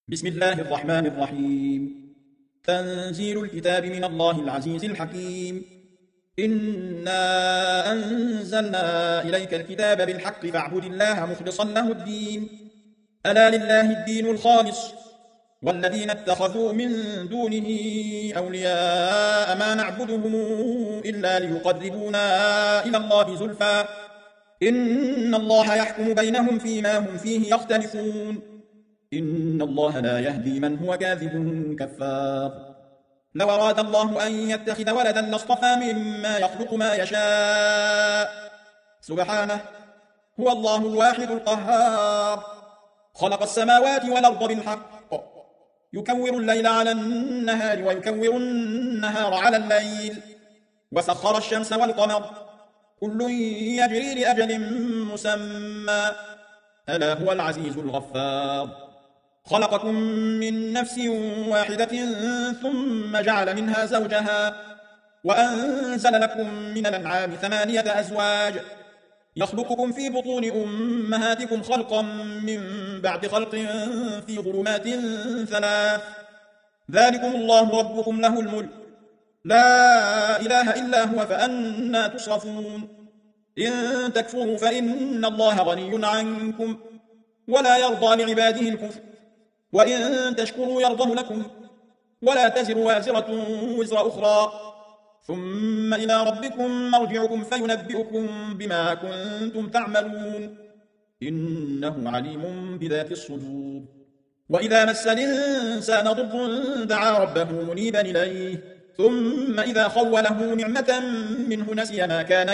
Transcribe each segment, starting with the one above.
بسم الله الرحمن الرحيم. تنزيل الكتاب من الله العزيز الحكيم. إنا أنزلنا إليك الكتاب بالحق فاعبد الله مخلصا له الدين. ألا لله الدين الخالص والذين اتخذوا من دونه أولياء ما نعبدهم إلا ليقربونا إلى الله زلفى إن الله يحكم بينهم فيما هم فيه يختلفون. إن الله لا يهدي من هو كاذب كفار. لو أراد الله أن يتخذ ولدا لاصطفى مما يخلق ما يشاء سبحانه، هو الله الواحد القهار. خلق السماوات والأرض بالحق يكور الليل على النهار ويكور النهار على الليل، وسخر الشمس والقمر كل يجري لأجل مسمى، ألا هو العزيز الغفار. خلقكم من نفس واحدة ثم جعل منها زوجها وأنزل لكم من الأنعام 8 أزواج يخلقكم في بطون أمهاتكم خلقا من بعد خلق في ظلمات 3. ذلكم الله ربكم له الملك لا إله إلا هو فأنى تصرفون. إن تكفروا فإن الله غني عنكم ولا يرضى لعباده الكفر، وإن تشكروا يرضه لكم ولا تزر وازرة وزر أخرى، ثم إلى ربكم مرجعكم فينبئكم بما كنتم تعملون. إنه عليم بذات الصدور. وإذا مس الإنسان ضر دعا ربه منيبا إليه، ثم إذا خوله نعمة منه نسي ما كان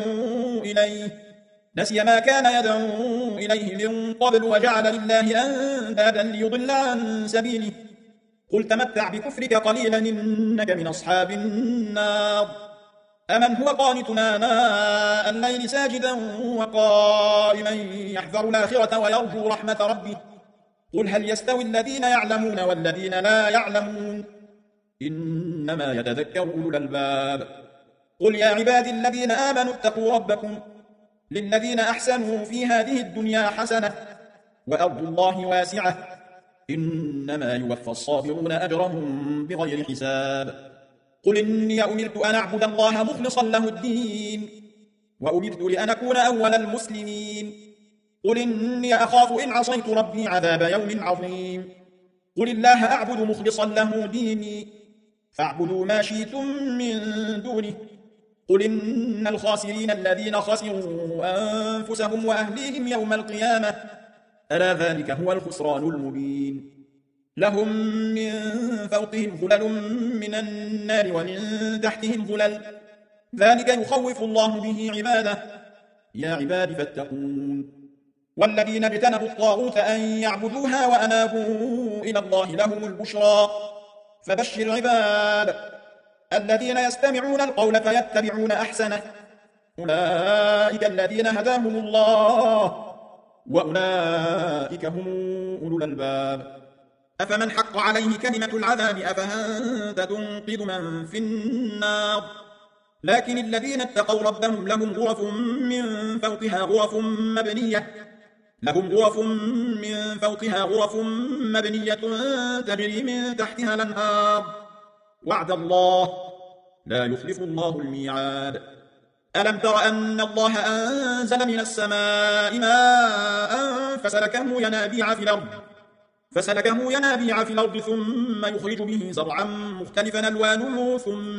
يدعو إليه من قبل وجعل لله أندادا ليضل عن سبيله. قل تمتع بكفرك قليلا إنك من أصحاب النار. أمن هو قانت آناء الليل ساجدا وقائما يحذر الآخرة ويرجو رحمة ربه. قل هل يستوي الذين يعلمون والذين لا يعلمون؟ إنما يتذكر أولو الألباب. قل يا عبادي الذين آمنوا اتقوا ربكم للذين أحسنوا في هذه الدنيا حسنة وأرض الله واسعة إنما يوفى الصابرون أجرهم بغير حساب. قل إني أمرت أن أعبد الله مخلصا له الدين وأمرت لأن أكون أول المسلمين. قل إني أخاف إن عصيت ربي عذاب يوم عظيم. قل الله أعبد مخلصا له ديني فاعبدوا ما شئتم من دونه. قل إن الخاسرين الذين خسروا أنفسهم وأهليهم يوم القيامة ألا ذلك هو الخسران المبين. لهم من فوقهم ظلل من النار ومن تحتهم ظلل ذلك يخوف الله به عباده. يا عباد فاتقون. والذين اجتنبوا الطاغوت أن يعبدوها وأنابوا إلى الله لهم البشرى. فبشر عباد الذين يستمعون القول فيتبعون أحسنه أولئك الذين هداهم الله وأولئك هم أولو الألباب. أفمن حق عليه كلمة العذاب أفأنت تنقذ من في النار؟ لكن الذين اتقوا ربهم لهم غرف مبنية تجري من تحتها الأنهار وعد الله لا يخلف الله الميعاد. ألم تر أن الله أنزل من السماء ماء فسلكه ينابيع في الأرض ثم يخرج به زرعا مختلفا ألوانه ثم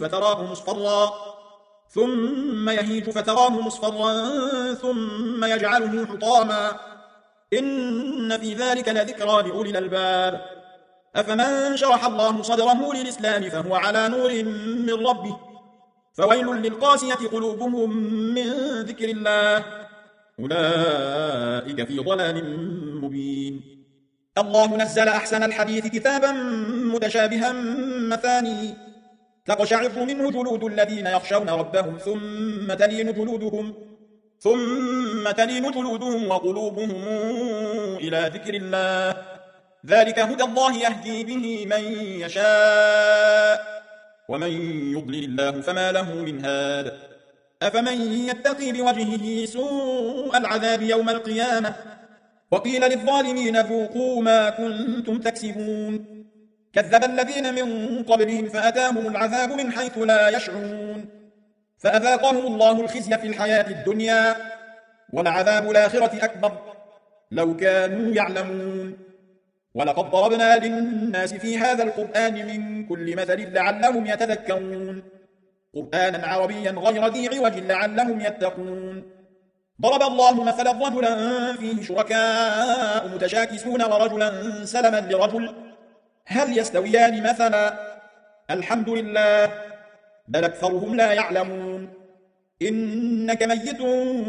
يهيج فتراه مصفرا ثم يجعله حطاما إن في ذلك لذكرى لأولي الألباب. أفمن شرح الله صدره للإسلام فهو على نور من ربه فويل للقاسية قلوبهم من ذكر الله أولئك في ضلال مبين. الله نزل أحسن الحديث كتابا متشابها مثاني تقشعر منه جلود الذين يخشون ربهم ثم تلين جلودهم وقلوبهم إلى ذكر الله ذلك هدى الله يهدي به من يشاء ومن يضلل الله فما له من هاد. أفمن يتقي بوجهه سوء العذاب يوم القيامة وقيل للظالمين ذوقوا ما كنتم تكسبون كذب الذين من قبلهم فأتاهم العذاب من حيث لا يشعرون فأذاقهم الله الخزي في الحياة الدنيا ولعذاب الآخرة أكبر لو كانوا يعلمون ولقد ضربنا للناس في هذا القرآن من كل مثل لعلهم يتذكرون قرآنا عربيا غير ذي عوج لعلهم يتقون ضرب الله مثلا رجلا فيه شركاء متشاكسون ورجلا سلما لرجل هل يستويان مثلا الحمد لله بل أكثرهم لا يعلمون إنك ميت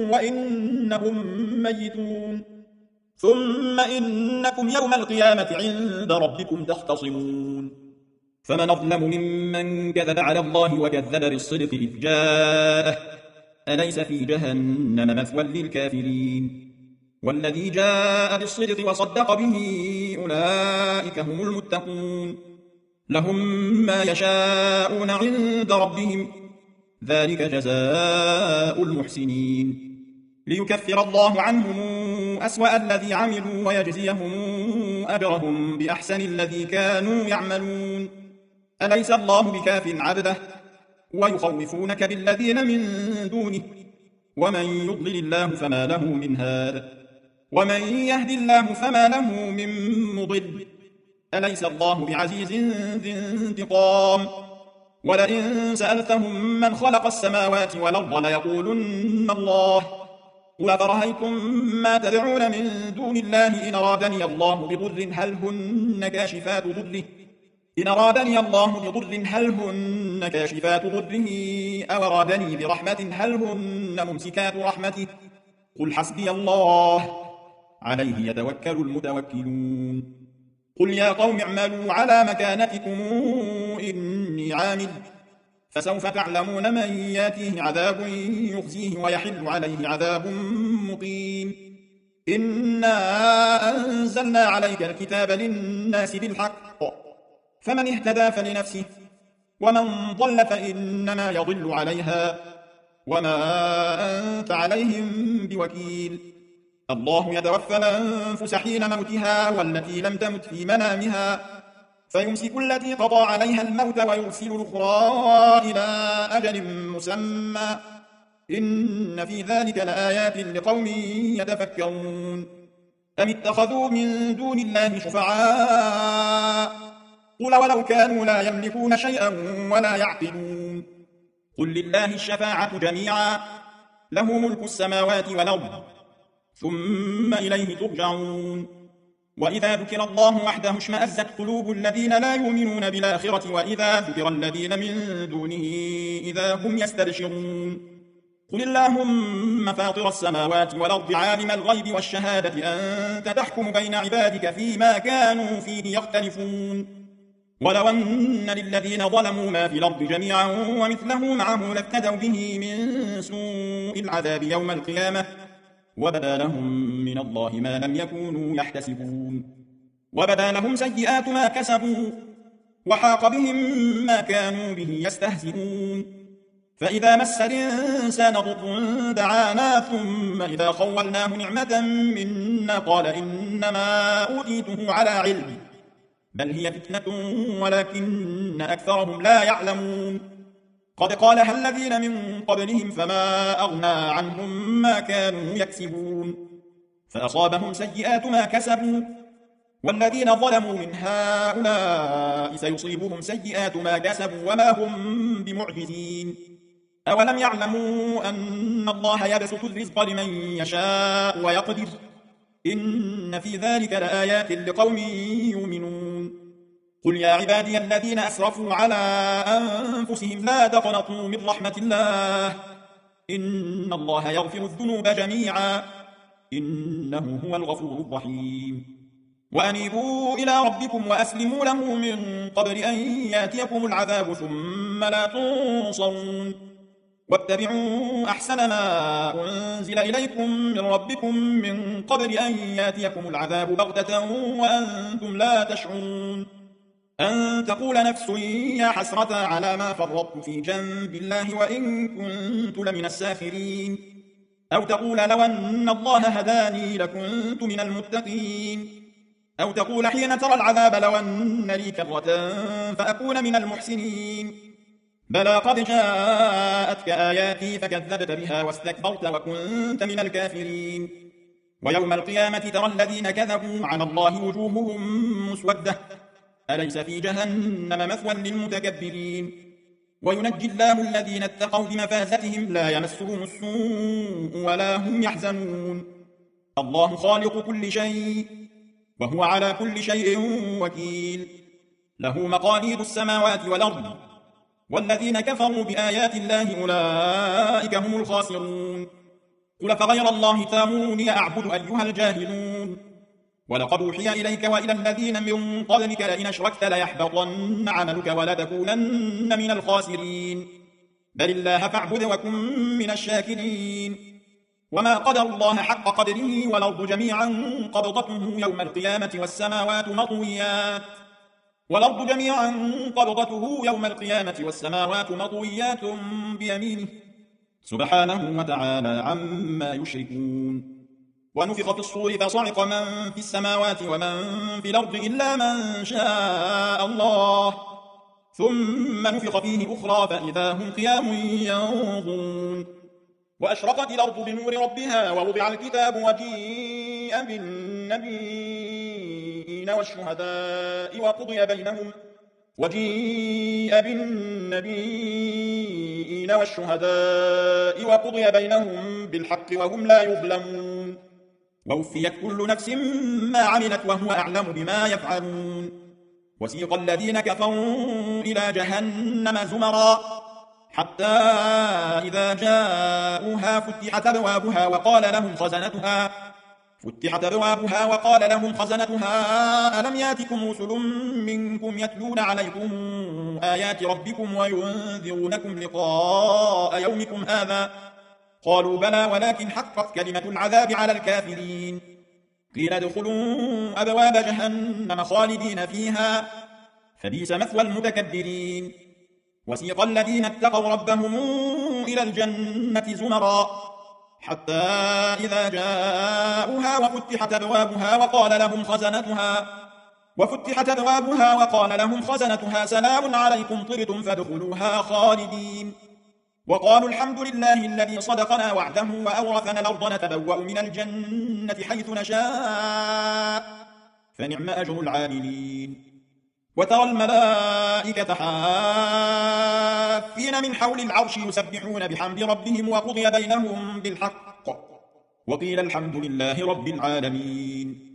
وإنهم ميتون ثم إنكم يوم القيامة عند ربكم تختصمون فمن أظلم ممن كذب على الله وكذب بالصدق إذ جاءه أليس في جهنم مثوى للكافرين والذي جاء بالصدق وصدق به أولئك هم المتقون لهم ما يشاءون عند ربهم ذلك جزاء المحسنين ليكفر الله عنهم أسوأ الذي عملوا ويجزيهم أجرهم بأحسن الذي كانوا يعملون أليس الله بكاف عبده ويخوفونك بالذين من دونه ومن يضلل الله فما له من هاد ومن يهد الله فما له من مضل أليس الله بعزيز ذي انتقام ولئن سألتهم من خلق السماوات والأرض ليقولن الله قل أفرأيتم ما تدعون من دون الله إن أرادني الله بضر هل هن كاشفات ضره إن أرادني الله بضر هل هن كاشفات ضره أو أرادني برحمة هل هن ممسكات رحمته قل حسبي الله عليه يتوكل المتوكلون قل يا قوم اعملوا على مكانتكم إني عامل فسوف تعلمون من ياتيه عذاب يخزيه ويحل عليه عذاب مقيم إنا أنزلنا عليك الكتاب للناس بالحق فمن اهتدى فلنفسه ومن ضل فإنما يضل عليها وما أنت عليهم بوكيل الله يتوفى الأنفس حين موتها والتي لم تمت في منامها فيمسك التي قضى عليها الموت ويرسل الأخرى إلى أجل مسمى إن في ذلك لآيات لقوم يتفكرون أم اتخذوا من دون الله شفعاء قل ولو كانوا لا يملكون شيئا ولا يعقلون قل لله الشفاعة جميعا له ملك السماوات والأرض ثم إليه ترجعون وإذا ذكر الله وحده اشمأزت قلوب الذين لا يؤمنون بالآخرة وإذا ذكر الذين من دونه إذا هم يستبشرون قل اللهم فاطر السماوات والأرض عالم الغيب والشهادة أنت تحكم بين عبادك فيما كانوا فيه يختلفون ولو أن للذين ظلموا ما في الأرض جميعا ومثله معه لافتدوا به من سوء العذاب يوم القيامة وبدا لهم من الله ما لم يكونوا يحتسبون وبدا لهم سيئات ما كسبوا وحاق بهم ما كانوا به يستهزئون فإذا مس الإنسان ضر دعانا ثم إذا خولناه نعمة منا قال إنما أوتيته على علم بل هي فتنة ولكن أكثرهم لا يعلمون قد قالها الذين من قبلهم فما أغنى عنهم ما كانوا يكسبون فأصابهم سيئات ما كسبوا والذين ظلموا من هؤلاء سيصيبهم سيئات ما كسبوا وما هم بمعجزين أولم يعلموا أن الله يبسط الرزق لمن يشاء ويقدر إن في ذلك لآيات لقوم يؤمنون قل يا عبادي الذين أسرفوا على أنفسهم لا تقنطوا من رحمة الله إن الله يغفر الذنوب جميعا إنه هو الغفور الرحيم وأنيبوا إلى ربكم وأسلموا له من قبل أن ياتيكم العذاب ثم لا تنصرون واتبعوا أحسن ما أنزل إليكم من ربكم من قبل أن ياتيكم العذاب بغتة وأنتم لا تشعرون أن تقول نفس يا حسرة على ما فرطت في جنب الله وإن كنت لمن الساخرين أو تقول لو أن الله هداني لكنت من المتقين، أو تقول حين ترى العذاب لو أن لي كرة فأكون من المحسنين. بلى قد جاءتك آياتي فكذبت بها واستكبرت وكنت من الكافرين. ويوم القيامة ترى الذين كذبوا على الله وجوههم مسودة أليس في جهنم مثوى للمتكبرين. وينجي الله الذين اتقوا بمفازتهم لا يمسهم السوء ولا هم يحزنون. الله خالق كل شيء وهو على كل شيء وكيل. له مقاليد السماوات والأرض والذين كفروا بآيات الله أولئك هم الخاسرون. قل فغير الله تامروني أعبد أيها الجاهلون. ولقد أوحي إليك وإلى الذين من قبلك لئن أشركت ليحبطن عملك ولتكونن من الخاسرين. بل الله فاعبد وكن من الشاكرين. وما قدر الله حق قدره والأرض جميعا قبضته يوم القيامة والسماوات مطويات بيمينه سبحانه وتعالى عما يشركون. ونفخ في الصور فصعق من في السماوات ومن في الأرض إلا من شاء الله ثم نفخ فيه أخرى فإذا هم قيام ينظرون. وأشرقت الأرض بنور ربها ووضع الكتاب وجيء بالنبيين والشهداء وقضي بينهم بالحق وهم لا يظلمون. ووفيت كل نفس ما عملت وهو أعلم بما يفعلون. وسيق الذين كفروا إلى جهنم زمرا حتى إذا جاءوها فتحت أبوابها وقال لهم خزنتها ألم ياتكم رسل منكم يتلون عليكم آيات ربكم وينذرونكم لقاء يومكم هذا قالوا بلى ولكن حقت كلمة العذاب على الكافرين. قيل ادخلوا أبواب جهنم خالدين فيها فبئس مثوى المتكبرين. وسيق الذين اتقوا ربهم إلى الجنة زمرا حتى إذا جاءوها وفتحت أبوابها وقال لهم خزنتها سلام عليكم طبتم فادخلوها خالدين. وقالوا الحمد لله الذي صدقنا وعده وأورثنا الأرض نتبوأ من الجنة حيث نشاء فنعم أجر العاملين. وترى الملائكة حافين من حول العرش يسبحون بحمد ربهم وقضي بينهم بالحق وقيل الحمد لله رب العالمين.